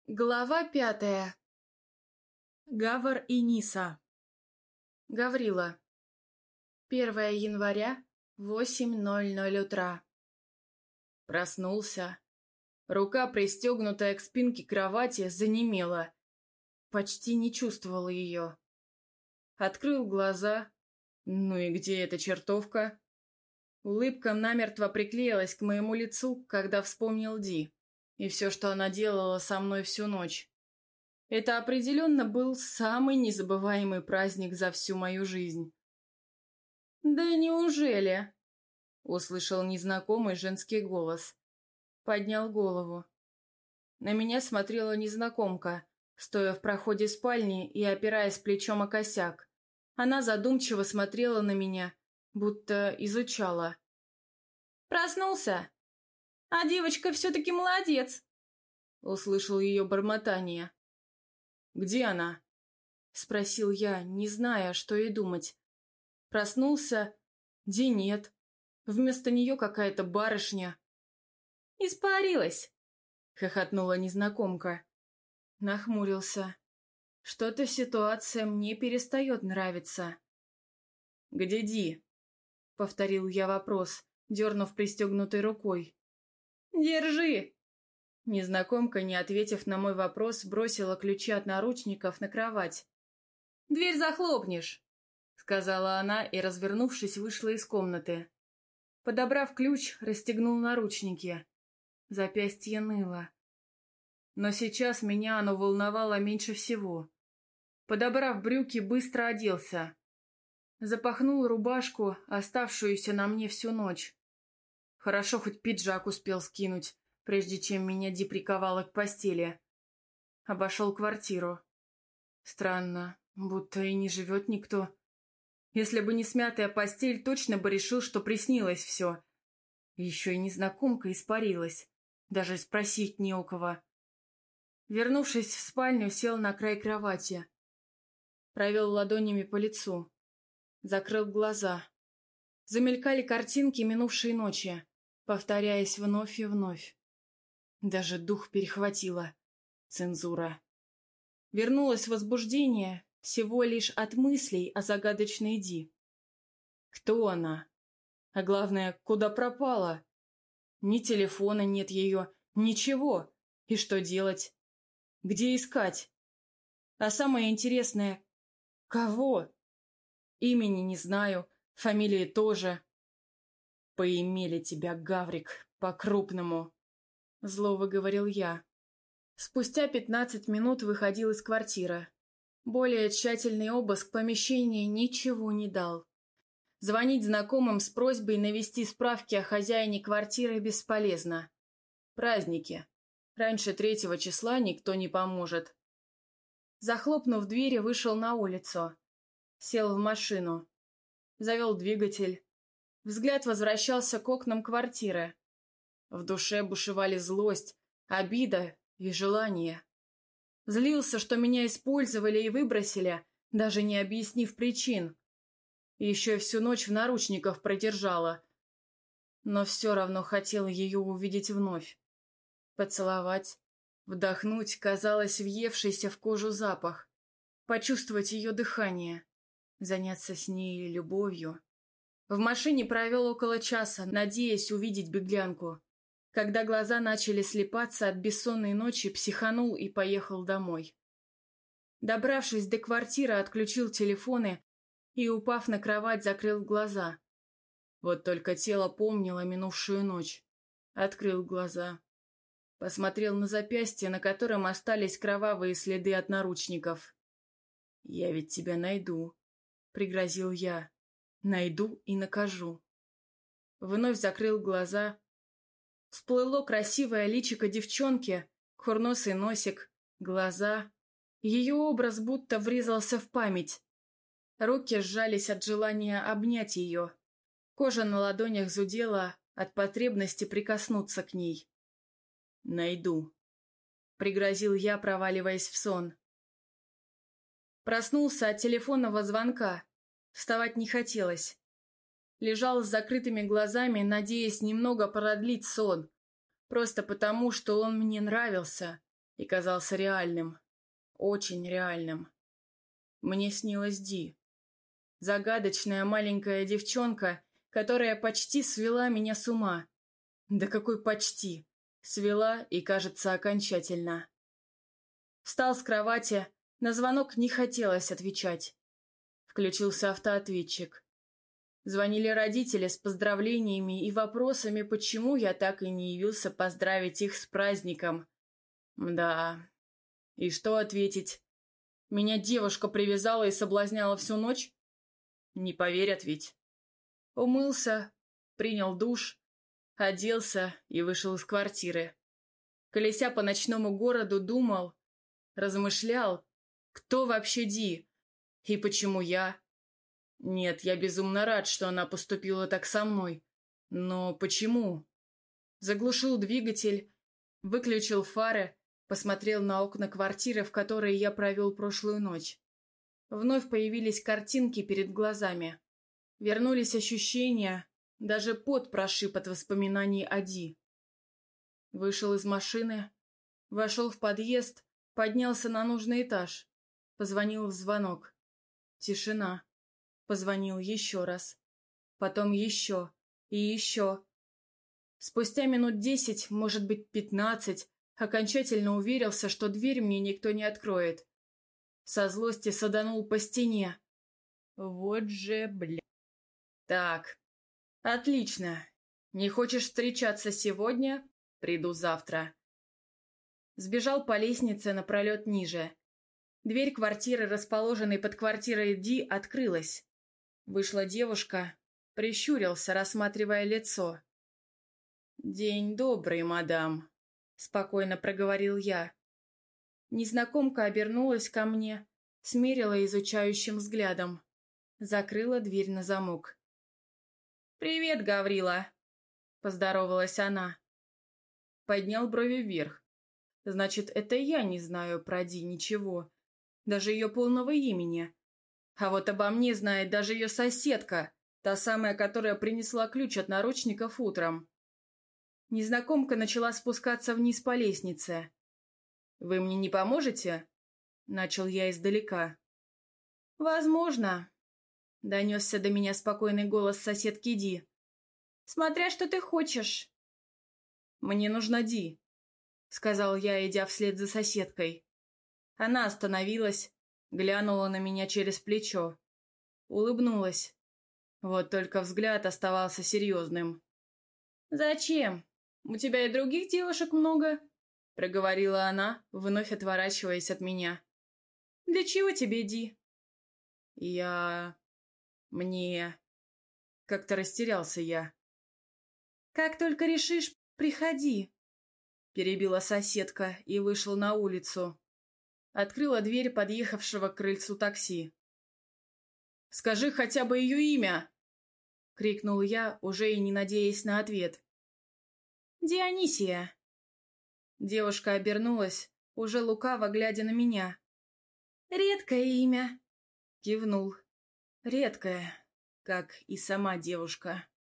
Глава 5. Гавр и Ниса. Гаврила. 1 января, 8:00 утра. Проснулся. Рука, пристегнутая к спинке кровати, занемела. Почти не чувствовал ее. Открыл глаза. Ну и где эта чертовка? Улыбка намертво приклеилась к моему лицу, когда вспомнил Ди. И все, что она делала со мной всю ночь. Это определенно был самый незабываемый праздник за всю мою жизнь. «Да неужели?» — услышал незнакомый женский голос. Поднял голову. На меня смотрела незнакомка, стоя в проходе спальни и опираясь плечом о косяк. Она задумчиво смотрела на меня, будто изучала. «Проснулся? А девочка все-таки молодец!» Услышал ее бормотание. «Где она?» Спросил я, не зная, что и думать. Проснулся. Ди нет. Вместо нее какая-то барышня. «Испарилась!» Хохотнула незнакомка. Нахмурился. Что-то ситуация мне перестает нравиться. «Где Ди?» Повторил я вопрос, дернув пристегнутой рукой. «Держи!» Незнакомка, не ответив на мой вопрос, бросила ключи от наручников на кровать. «Дверь захлопнешь!» Сказала она и, развернувшись, вышла из комнаты. Подобрав ключ, расстегнул наручники. Запястье ныло. Но сейчас меня оно волновало меньше всего. Подобрав брюки, быстро оделся. Запахнул рубашку, оставшуюся на мне всю ночь. Хорошо, хоть пиджак успел скинуть, прежде чем меня Ди приковала к постели. Обошел квартиру. Странно, будто и не живет никто. Если бы не смятая постель, точно бы решил, что приснилось все. Еще и незнакомка испарилась. Даже спросить не у кого. Вернувшись в спальню, сел на край кровати. Провел ладонями по лицу. Закрыл глаза. Замелькали картинки минувшей ночи, повторяясь вновь и вновь. Даже дух перехватило. Цензура. Вернулось возбуждение всего лишь от мыслей о загадочной Ди. Кто она? А главное, куда пропала? Ни телефона нет ее, ничего. И что делать? Где искать? А самое интересное, кого? Имени не знаю, фамилии тоже. Поимели тебя, Гаврик, по-крупному. Зло выговорил я. Спустя 15 минут выходил из квартиры. Более тщательный обыск помещения ничего не дал. Звонить знакомым с просьбой навести справки о хозяине квартиры бесполезно. Праздники. Раньше 3 числа никто не поможет. Захлопнув дверь, вышел на улицу. Сел в машину. Завел двигатель. Взгляд возвращался к окнам квартиры. В душе бушевали злость, обида и желание. Злился, что меня использовали и выбросили, даже не объяснив причин. Еще всю ночь в наручниках продержала. Но все равно хотел ее увидеть вновь. Поцеловать, вдохнуть, казалось, въевшийся в кожу запах. Почувствовать ее дыхание. Заняться с ней любовью. В машине провел около часа, надеясь увидеть беглянку. Когда глаза начали слипаться от бессонной ночи, психанул и поехал домой. Добравшись до квартиры, отключил телефоны и, упав на кровать, закрыл глаза. Вот только тело помнило минувшую ночь. Открыл глаза. Посмотрел на запястье, на котором остались кровавые следы от наручников. «Я ведь тебя найду», — пригрозил я. «Найду и накажу». Вновь закрыл глаза. Всплыло красивое личико девчонки, курносый носик, глаза. Ее образ будто врезался в память. Руки сжались от желания обнять ее. Кожа на ладонях зудела от потребности прикоснуться к ней. «Найду», — пригрозил я, проваливаясь в сон. Проснулся от телефонного звонка. Вставать не хотелось. Лежал с закрытыми глазами, надеясь немного продлить сон. Просто потому, что он мне нравился. и казался реальным, очень реальным. Мне снилась Ди. Загадочная маленькая девчонка, которая почти свела меня с ума. Да какой почти? Свела и, кажется, окончательно. Встал с кровати, на звонок не хотелось отвечать. Включился автоответчик. Звонили родители с поздравлениями и вопросами, почему я так и не явился поздравить их с праздником. Да, и что ответить? Меня девушка привязала и соблазняла всю ночь? Не поверят ведь. Умылся, принял душ, оделся и вышел из квартиры. Колеся по ночному городу, думал, размышлял, кто вообще Ди и почему я. Нет, я безумно рад, что она поступила так со мной. Но почему? Заглушил двигатель, выключил фары, посмотрел на окна квартиры, в которой я провел прошлую ночь. Вновь появились картинки перед глазами. Вернулись ощущения, даже пот прошиб от воспоминаний о Ди. Вышел из машины, вошел в подъезд, поднялся на нужный этаж. Позвонил в звонок. Тишина. Позвонил еще раз. Потом еще. И еще. Спустя минут 10, может быть 15, окончательно уверился, что дверь мне никто не откроет. Со злости саданул по стене. Вот же, бля. Так, отлично. Не хочешь встречаться сегодня? Приду завтра. Сбежал по лестнице напролет ниже. Дверь квартиры, расположенной под квартирой Ди, открылась. Вышла девушка, прищурился, рассматривая лицо. «День добрый, мадам», — спокойно проговорил я. Незнакомка обернулась ко мне, смерила изучающим взглядом. Закрыла дверь на замок. «Привет, Гаврила», — поздоровалась она. Поднял брови вверх. «Значит, это я не знаю про Ди ничего, даже ее полного имени. А вот обо мне знает даже ее соседка, та самая, которая принесла ключ от наручников утром». Незнакомка начала спускаться вниз по лестнице. «Вы мне не поможете?» — начал я издалека. «Возможно», — донесся до меня спокойный голос соседки Ди. «Смотря что ты хочешь». «Мне нужна Ди», — сказал я, идя вслед за соседкой. Она остановилась, глянула на меня через плечо. Улыбнулась. Вот только взгляд оставался серьезным. «Зачем? У тебя и других девушек много», — проговорила она, вновь отворачиваясь от меня. «Для чего тебе Ди?» Мне... Как-то растерялся я. «Как только решишь, приходи», — перебила соседка и вышла на улицу. Открыла дверь подъехавшего к крыльцу такси. «Скажи хотя бы ее имя!» — крикнул я, уже и не надеясь на ответ. «Дионисия». Девушка обернулась, уже лукаво глядя на меня. «Редкое имя», — кивнул. «Редкое, как и сама девушка».